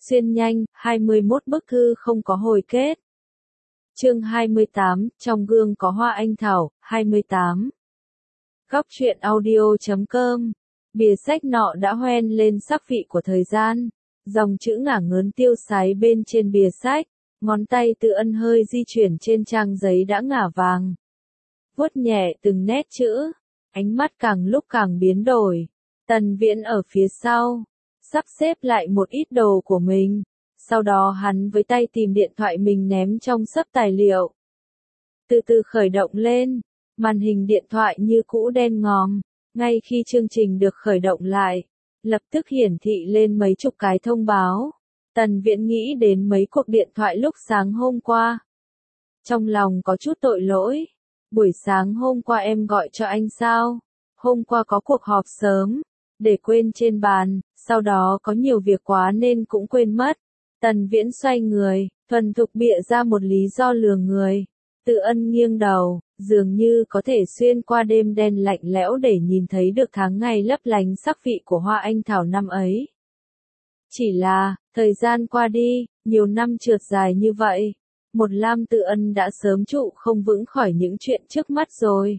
Xuyên nhanh, 21 bức thư không có hồi kết. Chương 28, trong gương có hoa anh thảo, 28. Góc truyện audio.com. Bìa sách nọ đã hoen lên sắc vị của thời gian. Dòng chữ ngả ngớn tiêu sái bên trên bìa sách, ngón tay Tự Ân hơi di chuyển trên trang giấy đã ngả vàng. Vuốt nhẹ từng nét chữ, ánh mắt càng lúc càng biến đổi. Tần Viễn ở phía sau, sắp xếp lại một ít đồ của mình. Sau đó hắn với tay tìm điện thoại mình ném trong xấp tài liệu. Từ từ khởi động lên, màn hình điện thoại như cũ đen ngòm. Ngay khi chương trình được khởi động lại, lập tức hiển thị lên mấy chục cái thông báo. Tần Viễn nghĩ đến mấy cuộc điện thoại lúc sáng hôm qua. Trong lòng có chút tội lỗi. Buổi sáng hôm qua em gọi cho anh sao? Hôm qua có cuộc họp sớm, để quên trên bàn, sau đó có nhiều việc quá nên cũng quên mất. Tần Viễn xoay người, thuần thục bịa ra một lý do lừa người. Tự Ân nghiêng đầu, dường như có thể xuyên qua đêm đen lạnh lẽo để nhìn thấy được tháng ngày lấp lánh sắc vị của hoa anh thảo năm ấy. Chỉ là, thời gian qua đi, nhiều năm trượt dài như vậy, một Lam Tự Ân đã sớm trụ không vững khỏi những chuyện trước mắt rồi.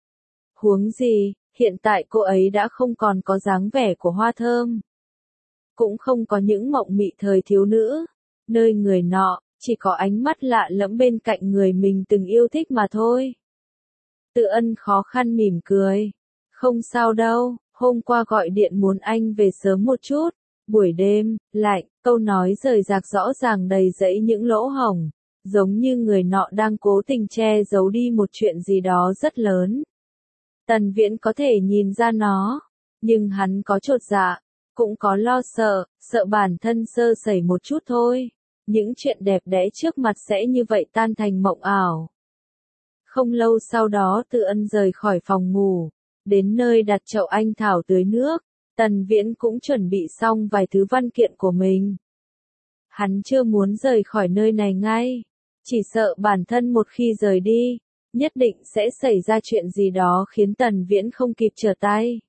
Huống gì, hiện tại cô ấy đã không còn có dáng vẻ của hoa thơm. Cũng không có những mộng mị thời thiếu nữ, nơi người nọ, chỉ có ánh mắt lạ lẫm bên cạnh người mình từng yêu thích mà thôi. Tự Ân khó khăn mỉm cười. Không sao đâu, hôm qua gọi điện muốn anh về sớm một chút. Buổi đêm, lạnh, câu nói rời rạc rõ ràng đầy rẫy những lỗ hổng. Giống như người nọ đang cố tình che giấu đi một chuyện gì đó rất lớn. Tần Viễn có thể nhìn ra nó, nhưng hắn có chột dạ, cũng có lo sợ, sợ bản thân sơ sẩy một chút thôi. Những chuyện đẹp đẽ trước mặt sẽ như vậy tan thành mộng ảo. Không lâu sau đó Tự Ân rời khỏi phòng ngủ, đến nơi đặt chậu anh thảo tưới nước. Tần Viễn cũng chuẩn bị xong vài thứ văn kiện của mình. Hắn chưa muốn rời khỏi nơi này ngay, chỉ sợ bản thân một khi rời đi, nhất định sẽ xảy ra chuyện gì đó khiến Tần Viễn không kịp trở tay.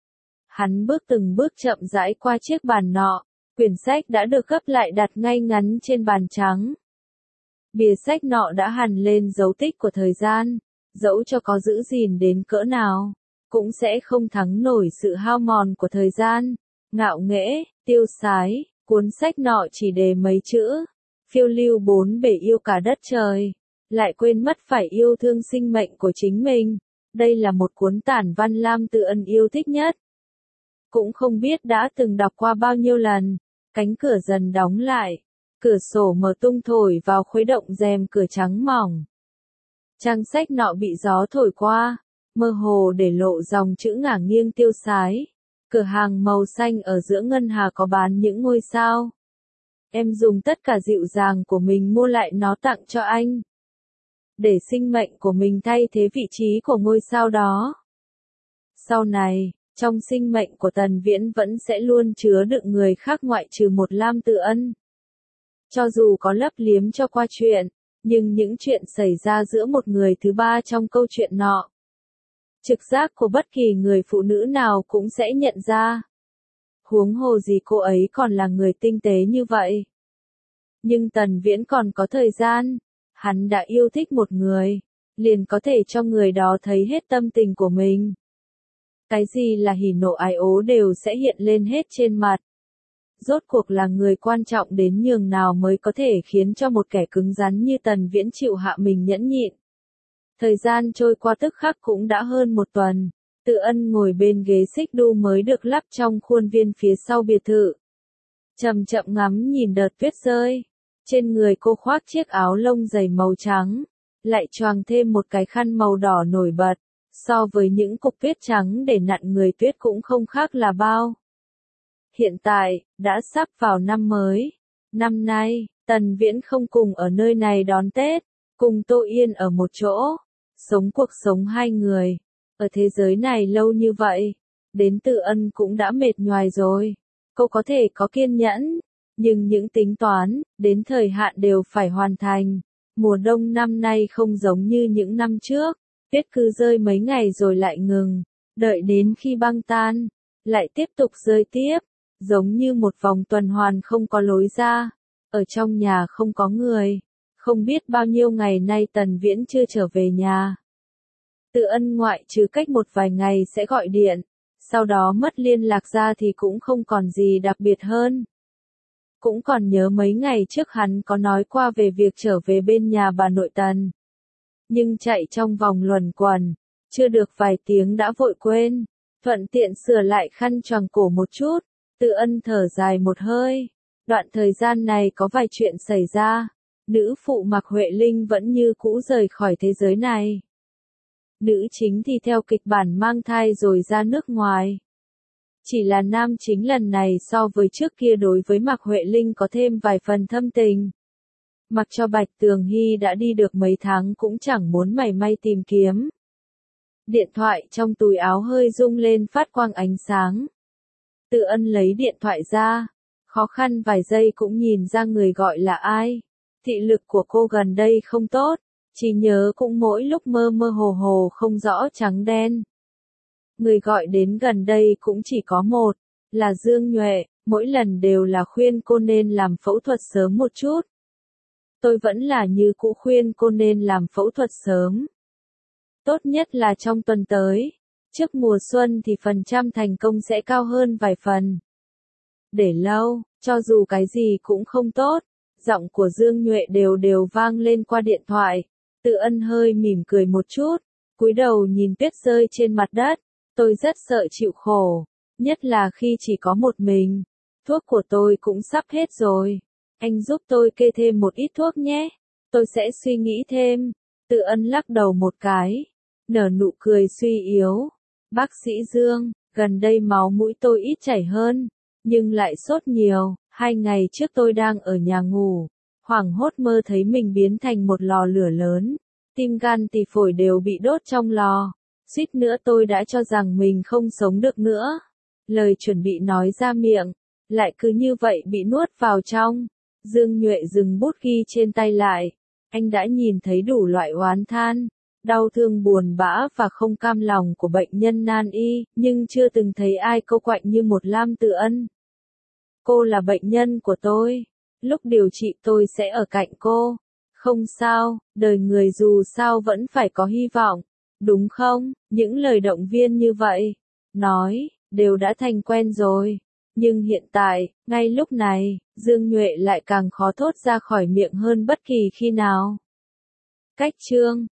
Hắn bước từng bước chậm rãi qua chiếc bàn nọ, quyển sách đã được gấp lại đặt ngay ngắn trên bàn trắng. Bìa sách nọ đã hằn lên dấu tích của thời gian, dẫu cho có giữ gìn đến cỡ nào, cũng sẽ không thắng nổi sự hao mòn của thời gian. Ngạo nghễ, tiêu sái, cuốn sách nọ chỉ đề mấy chữ, phiêu lưu bốn bể yêu cả đất trời, lại quên mất phải yêu thương sinh mệnh của chính mình. Đây là một cuốn tản văn Lam Tự Ân yêu thích nhất. Cũng không biết đã từng đọc qua bao nhiêu lần, cánh cửa dần đóng lại, cửa sổ mở tung thổi vào khuấy động rèm cửa trắng mỏng. Trang sách nọ bị gió thổi qua, mơ hồ để lộ dòng chữ ngả nghiêng tiêu sái. Cửa hàng màu xanh ở giữa ngân hà có bán những ngôi sao. Em dùng tất cả dịu dàng của mình mua lại nó tặng cho anh. Để sinh mệnh của mình thay thế vị trí của ngôi sao đó. Sau này, trong sinh mệnh của Tần Viễn vẫn sẽ luôn chứa đựng người khác ngoại trừ một Lam Tự Ân. Cho dù có lấp liếm cho qua chuyện, nhưng những chuyện xảy ra giữa một người thứ ba trong câu chuyện nọ, trực giác của bất kỳ người phụ nữ nào cũng sẽ nhận ra. Huống hồ gì cô ấy còn là người tinh tế như vậy. Nhưng Tần Viễn còn có thời gian, hắn đã yêu thích một người, liền có thể cho người đó thấy hết tâm tình của mình. Cái gì là hỉ nộ ái ố đều sẽ hiện lên hết trên mặt. Rốt cuộc là người quan trọng đến nhường nào mới có thể khiến cho một kẻ cứng rắn như Tần Viễn chịu hạ mình nhẫn nhịn. Thời gian trôi qua tức khắc cũng đã hơn một tuần. Tự Ân ngồi bên ghế xích đu mới được lắp trong khuôn viên phía sau biệt thự. Chậm chậm ngắm nhìn đợt tuyết rơi. Trên người cô khoác chiếc áo lông dày màu trắng, lại choàng thêm một cái khăn màu đỏ nổi bật. So với những cục tuyết trắng để nặn người tuyết cũng không khác là bao. Hiện tại, đã sắp vào năm mới. Năm nay, Tần Viễn không cùng ở nơi này đón Tết, cùng Tô Yên ở một chỗ, sống cuộc sống hai người. Ở thế giới này lâu như vậy, đến Tự Ân cũng đã mệt nhoài rồi. Cô có thể có kiên nhẫn, nhưng những tính toán, đến thời hạn đều phải hoàn thành. Mùa đông năm nay không giống như những năm trước, tuyết cứ rơi mấy ngày rồi lại ngừng, đợi đến khi băng tan, lại tiếp tục rơi tiếp. giống như một vòng tuần hoàn không có lối ra. Ở trong nhà không có người, không biết bao nhiêu ngày nay Tần Viễn chưa trở về nhà. Từ Ân ngoại trừ cách một vài ngày sẽ gọi điện, sau đó mất liên lạc ra thì cũng không còn gì đặc biệt hơn. Cũng còn nhớ mấy ngày trước hắn có nói qua về việc trở về bên nhà bà nội Tần. Nhưng chạy trong vòng luẩn quẩn, chưa được vài tiếng đã vội quên, thuận tiện sửa lại khăn choàng cổ một chút, Từ Ân thở dài một hơi. Đoạn thời gian này có vài chuyện xảy ra, nữ phụ Mạc Huệ Linh vẫn như cũ rời khỏi thế giới này. Nữ chính thì theo kịch bản mang thai rồi ra nước ngoài. Chỉ là nam chính lần này so với trước kia đối với Mạc Huệ Linh có thêm vài phần thâm tình. Mặc cho Bạch Tường Hy đã đi được mấy tháng cũng chẳng muốn mảy may tìm kiếm. Điện thoại trong túi áo hơi rung lên phát quang ánh sáng. Từ Ân lấy điện thoại ra, khó khăn vài giây cũng nhìn ra người gọi là ai. Thị lực của cô gần đây không tốt, chỉ nhớ cũng mỗi lúc mơ mơ hồ hồ không rõ trắng đen. Người gọi đến gần đây cũng chỉ có một, là Dương Nhuệ, mỗi lần đều là khuyên cô nên làm phẫu thuật sớm một chút. Tôi vẫn là như cũ khuyên cô nên làm phẫu thuật sớm. Tốt nhất là trong tuần tới, trước mùa xuân thì phần trăm thành công sẽ cao hơn vài phần. Để lâu, cho dù cái gì cũng không tốt, giọng của Dương Nhuệ đều đều vang lên qua điện thoại. Từ Ân hơi mỉm cười một chút, cúi đầu nhìn tuyết rơi trên mặt đất. Tôi rất sợ chịu khổ, nhất là khi chỉ có một mình. Thuốc của tôi cũng sắp hết rồi. Anh giúp tôi kê thêm một ít thuốc nhé. Tôi sẽ suy nghĩ thêm. Từ Ân lắc đầu một cái, nở nụ cười suy yếu. Bác sĩ Dương, gần đây máu mũi tôi ít chảy hơn, nhưng lại sốt nhiều. 2 ngày trước tôi đang ở nhà ngủ, hoảng hốt mơ thấy mình biến thành một lò lửa lớn. Tim gan tỳ phổi đều bị đốt trong lò. Suýt nữa tôi đã cho rằng mình không sống được nữa. Lời chuẩn bị nói ra miệng, lại cứ như vậy bị nuốt vào trong. Dương Nhuệ dừng bút ghi trên tay lại. Anh đã nhìn thấy đủ loại oán than, đau thương buồn bã và không cam lòng của bệnh nhân nan y, nhưng chưa từng thấy ai câu quạnh như một Lam Từ Ân. Cô là bệnh nhân của tôi. Lúc điều trị tôi sẽ ở cạnh cô. Không sao, đời người dù sao vẫn phải có hy vọng. Đúng không? Những lời động viên như vậy, nói, đều đã thành quen rồi. Nhưng hiện tại, ngay lúc này, Dương Nhuệ lại càng khó thốt ra khỏi miệng hơn bất kỳ khi nào. Cách chương